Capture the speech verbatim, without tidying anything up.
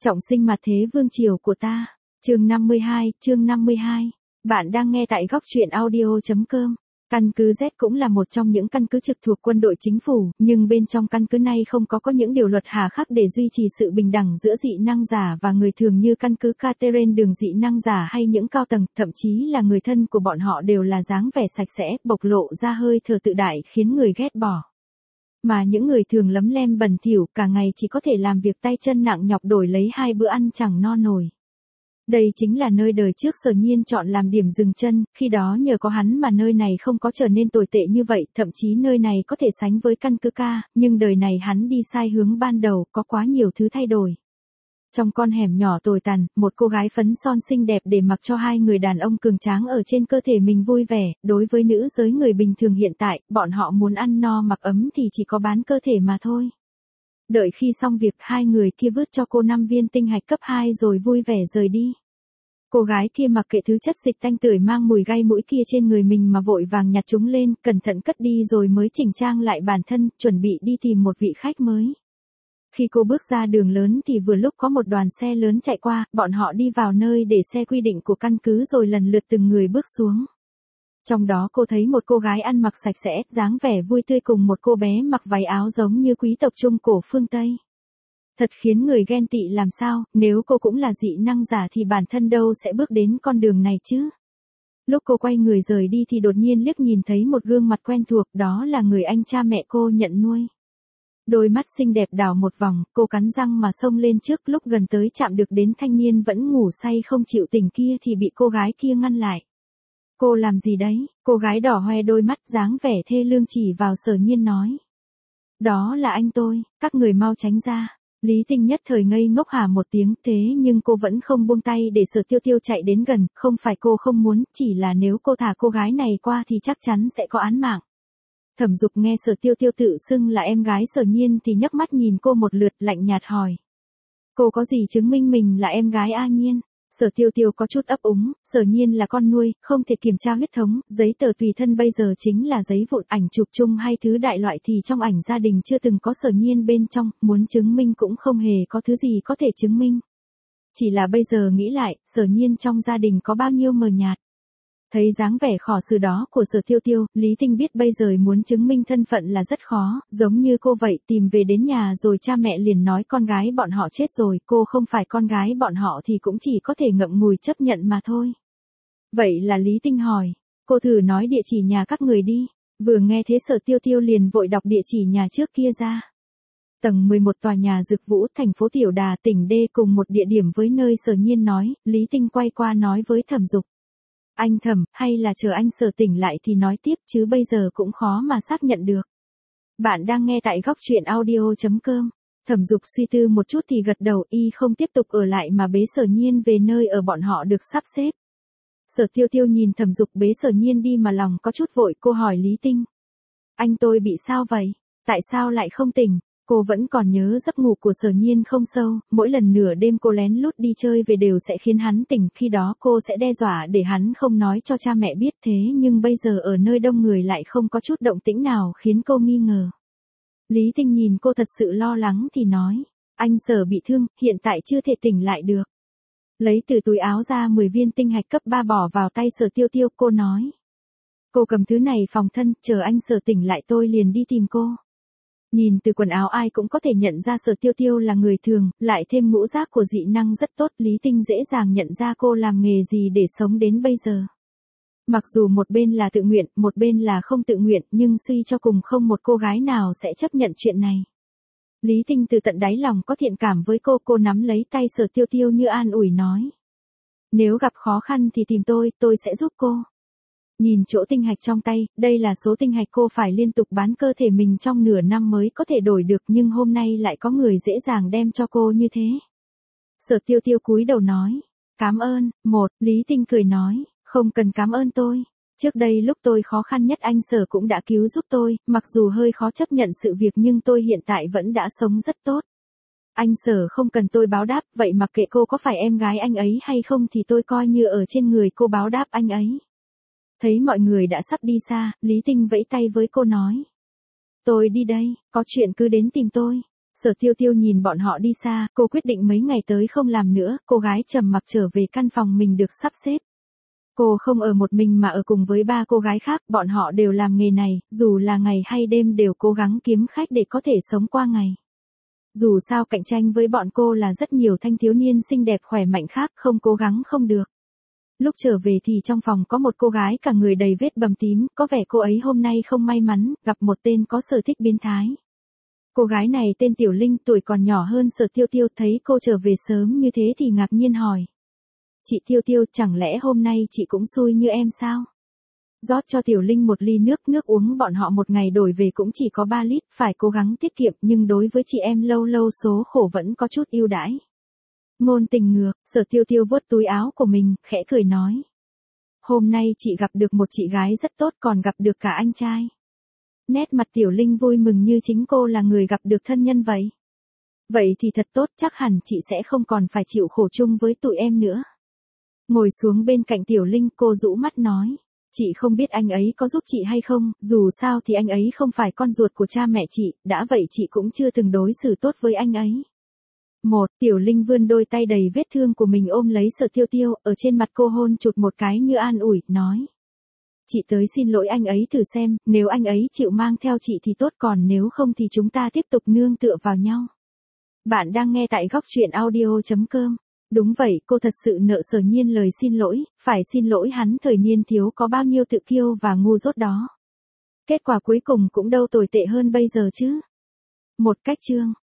Trọng sinh mặt thế vương triều của ta. Chương năm mươi hai, chương năm mươi hai. Bạn đang nghe tại góc truyện audio chấm com. Căn cứ Z cũng là một trong những căn cứ trực thuộc quân đội chính phủ, nhưng bên trong căn cứ này không có có những điều luật hà khắc để duy trì sự bình đẳng giữa dị năng giả và người thường như căn cứ Catherine đường dị năng giả hay những cao tầng, thậm chí là người thân của bọn họ đều là dáng vẻ sạch sẽ, bộc lộ ra hơi thở tự đại khiến người ghét bỏ. Mà những người thường lấm lem bẩn thỉu cả ngày chỉ có thể làm việc tay chân nặng nhọc đổi lấy hai bữa ăn chẳng no nổi. Đây chính là nơi đời trước Sở Nhiên chọn làm điểm dừng chân, khi đó nhờ có hắn mà nơi này không có trở nên tồi tệ như vậy, thậm chí nơi này có thể sánh với căn cứ ca, nhưng đời này hắn đi sai hướng ban đầu, có quá nhiều thứ thay đổi. Trong con hẻm nhỏ tồi tàn, một cô gái phấn son xinh đẹp để mặc cho hai người đàn ông cường tráng ở trên cơ thể mình vui vẻ, đối với nữ giới người bình thường hiện tại, bọn họ muốn ăn no mặc ấm thì chỉ có bán cơ thể mà thôi. Đợi khi xong việc hai người kia vứt cho cô năm viên tinh hạch cấp hai rồi vui vẻ rời đi. Cô gái kia mặc kệ thứ chất dịch tanh tưởi mang mùi gai mũi kia trên người mình mà vội vàng nhặt chúng lên, cẩn thận cất đi rồi mới chỉnh trang lại bản thân, chuẩn bị đi tìm một vị khách mới. Khi cô bước ra đường lớn thì vừa lúc có một đoàn xe lớn chạy qua, bọn họ đi vào nơi để xe quy định của căn cứ rồi lần lượt từng người bước xuống. Trong đó cô thấy một cô gái ăn mặc sạch sẽ, dáng vẻ vui tươi cùng một cô bé mặc váy áo giống như quý tộc Trung cổ phương Tây. Thật khiến người ghen tị làm sao, nếu cô cũng là dị năng giả thì bản thân đâu sẽ bước đến con đường này chứ. Lúc cô quay người rời đi thì đột nhiên liếc nhìn thấy một gương mặt quen thuộc, đó là người anh cha mẹ cô nhận nuôi. Đôi mắt xinh đẹp đảo một vòng, cô cắn răng mà xông lên trước, lúc gần tới chạm được đến thanh niên vẫn ngủ say không chịu tỉnh kia thì bị cô gái kia ngăn lại. Cô làm gì đấy? Cô gái đỏ hoe đôi mắt dáng vẻ thê lương chỉ vào Sở Nhiên nói. Đó là anh tôi, các người mau tránh ra. Lý Tinh nhất thời ngây ngốc hả một tiếng, thế nhưng cô vẫn không buông tay để Sở Tiêu Tiêu chạy đến gần, không phải cô không muốn, chỉ là nếu cô thả cô gái này qua thì chắc chắn sẽ có án mạng. Thẩm Dục nghe Sở Tiêu Tiêu tự xưng là em gái Sở Nhiên thì nhấc mắt nhìn cô một lượt lạnh nhạt hỏi. Cô có gì chứng minh mình là em gái A Nhiên? Sở Tiêu Tiêu có chút ấp úng, Sở Nhiên là con nuôi, không thể kiểm tra huyết thống, giấy tờ tùy thân bây giờ chính là giấy vụn, ảnh chụp chung hay thứ đại loại thì trong ảnh gia đình chưa từng có Sở Nhiên bên trong, muốn chứng minh cũng không hề có thứ gì có thể chứng minh. Chỉ là bây giờ nghĩ lại, Sở Nhiên trong gia đình có bao nhiêu mờ nhạt. Thấy dáng vẻ khỏ xử đó của Sở Tiêu Tiêu, Lý Tinh biết bây giờ muốn chứng minh thân phận là rất khó, giống như cô vậy, tìm về đến nhà rồi cha mẹ liền nói con gái bọn họ chết rồi, cô không phải con gái bọn họ thì cũng chỉ có thể ngậm ngùi chấp nhận mà thôi. Vậy là Lý Tinh hỏi, cô thử nói địa chỉ nhà các người đi. Vừa nghe thế Sở Tiêu Tiêu liền vội đọc địa chỉ nhà trước kia ra. Tầng mười một tòa nhà Dực Vũ, thành phố Tiểu Đà, tỉnh D cùng một địa điểm với nơi Sở Nhiên nói, Lý Tinh quay qua nói với Thẩm Dục. Anh Thẩm, hay là chờ anh Sở tỉnh lại thì nói tiếp chứ bây giờ cũng khó mà xác nhận được. Bạn đang nghe tại góc truyện audio chấm com. Thẩm Dục suy tư một chút thì gật đầu, y không tiếp tục ở lại mà bế Sở Nhiên về nơi ở bọn họ được sắp xếp. Sở Tiêu Tiêu nhìn Thẩm Dục bế Sở Nhiên đi mà lòng có chút vội, cô hỏi Lý Tinh. Anh tôi bị sao vậy? Tại sao lại không tỉnh? Cô vẫn còn nhớ giấc ngủ của Sở Nhiên không sâu, mỗi lần nửa đêm cô lén lút đi chơi về đều sẽ khiến hắn tỉnh, khi đó cô sẽ đe dọa để hắn không nói cho cha mẹ biết, thế nhưng bây giờ ở nơi đông người lại không có chút động tĩnh nào khiến cô nghi ngờ. Lý Tinh nhìn cô thật sự lo lắng thì nói, anh Sở bị thương, hiện tại chưa thể tỉnh lại được. Lấy từ túi áo ra mười viên tinh hạch cấp ba bỏ vào tay Sở Tiêu Tiêu, cô nói. Cô cầm thứ này phòng thân, chờ anh Sở tỉnh lại tôi liền đi tìm cô. Nhìn từ quần áo ai cũng có thể nhận ra Sở Tiêu Tiêu là người thường, lại thêm ngũ giác của dị năng rất tốt, Lý Tinh dễ dàng nhận ra cô làm nghề gì để sống đến bây giờ. Mặc dù một bên là tự nguyện, một bên là không tự nguyện, nhưng suy cho cùng không một cô gái nào sẽ chấp nhận chuyện này. Lý Tinh từ tận đáy lòng có thiện cảm với cô, cô nắm lấy tay Sở Tiêu Tiêu như an ủi nói. Nếu gặp khó khăn thì tìm tôi, tôi sẽ giúp cô. Nhìn chỗ tinh hạch trong tay, đây là số tinh hạch cô phải liên tục bán cơ thể mình trong nửa năm mới có thể đổi được, nhưng hôm nay lại có người dễ dàng đem cho cô như thế. Sở Tiêu Tiêu cúi đầu nói, cảm ơn. Một, Lý Tinh cười nói, không cần cảm ơn tôi. Trước đây lúc tôi khó khăn nhất anh Sở cũng đã cứu giúp tôi, mặc dù hơi khó chấp nhận sự việc nhưng tôi hiện tại vẫn đã sống rất tốt. Anh Sở không cần tôi báo đáp, vậy mặc kệ cô có phải em gái anh ấy hay không thì tôi coi như ở trên người cô báo đáp anh ấy. Thấy mọi người đã sắp đi xa, Lý Tinh vẫy tay với cô nói. Tôi đi đây, có chuyện cứ đến tìm tôi. Sở Tiêu Tiêu nhìn bọn họ đi xa, cô quyết định mấy ngày tới không làm nữa, cô gái trầm mặc trở về căn phòng mình được sắp xếp. Cô không ở một mình mà ở cùng với ba cô gái khác, bọn họ đều làm nghề này, dù là ngày hay đêm đều cố gắng kiếm khách để có thể sống qua ngày. Dù sao cạnh tranh với bọn cô là rất nhiều thanh thiếu niên xinh đẹp khỏe mạnh khác, không cố gắng không được. Lúc trở về thì trong phòng có một cô gái cả người đầy vết bầm tím, có vẻ cô ấy hôm nay không may mắn, gặp một tên có sở thích biến thái. Cô gái này tên Tiểu Linh, tuổi còn nhỏ hơn Sở Tiêu Tiêu, thấy cô trở về sớm như thế thì ngạc nhiên hỏi. Chị Tiêu Tiêu, chẳng lẽ hôm nay chị cũng xui như em sao? Rót cho Tiểu Linh một ly nước, nước uống bọn họ một ngày đổi về cũng chỉ có ba lít, phải cố gắng tiết kiệm, nhưng đối với chị em lâu lâu số khổ vẫn có chút ưu đãi. Ngôn tình ngược, Sở Tiêu Tiêu vuốt túi áo của mình, khẽ cười nói. Hôm nay chị gặp được một chị gái rất tốt, còn gặp được cả anh trai. Nét mặt Tiểu Linh vui mừng như chính cô là người gặp được thân nhân vậy. Vậy thì thật tốt, chắc hẳn chị sẽ không còn phải chịu khổ chung với tụi em nữa. Ngồi xuống bên cạnh Tiểu Linh, cô rũ mắt nói. Chị không biết anh ấy có giúp chị hay không, dù sao thì anh ấy không phải con ruột của cha mẹ chị, đã vậy chị cũng chưa từng đối xử tốt với anh ấy. Một, Tiểu Linh vươn đôi tay đầy vết thương của mình ôm lấy Sở Tiêu Tiêu, ở trên mặt cô hôn chụt một cái như an ủi, nói. Chị tới xin lỗi anh ấy thử xem, nếu anh ấy chịu mang theo chị thì tốt, còn nếu không thì chúng ta tiếp tục nương tựa vào nhau. Bạn đang nghe tại góc truyện audio chấm com. Đúng vậy, cô thật sự nợ Sở Nhiên lời xin lỗi, phải xin lỗi hắn thời niên thiếu có bao nhiêu tự kiêu và ngu dốt đó. Kết quả cuối cùng cũng đâu tồi tệ hơn bây giờ chứ. Một cách chương.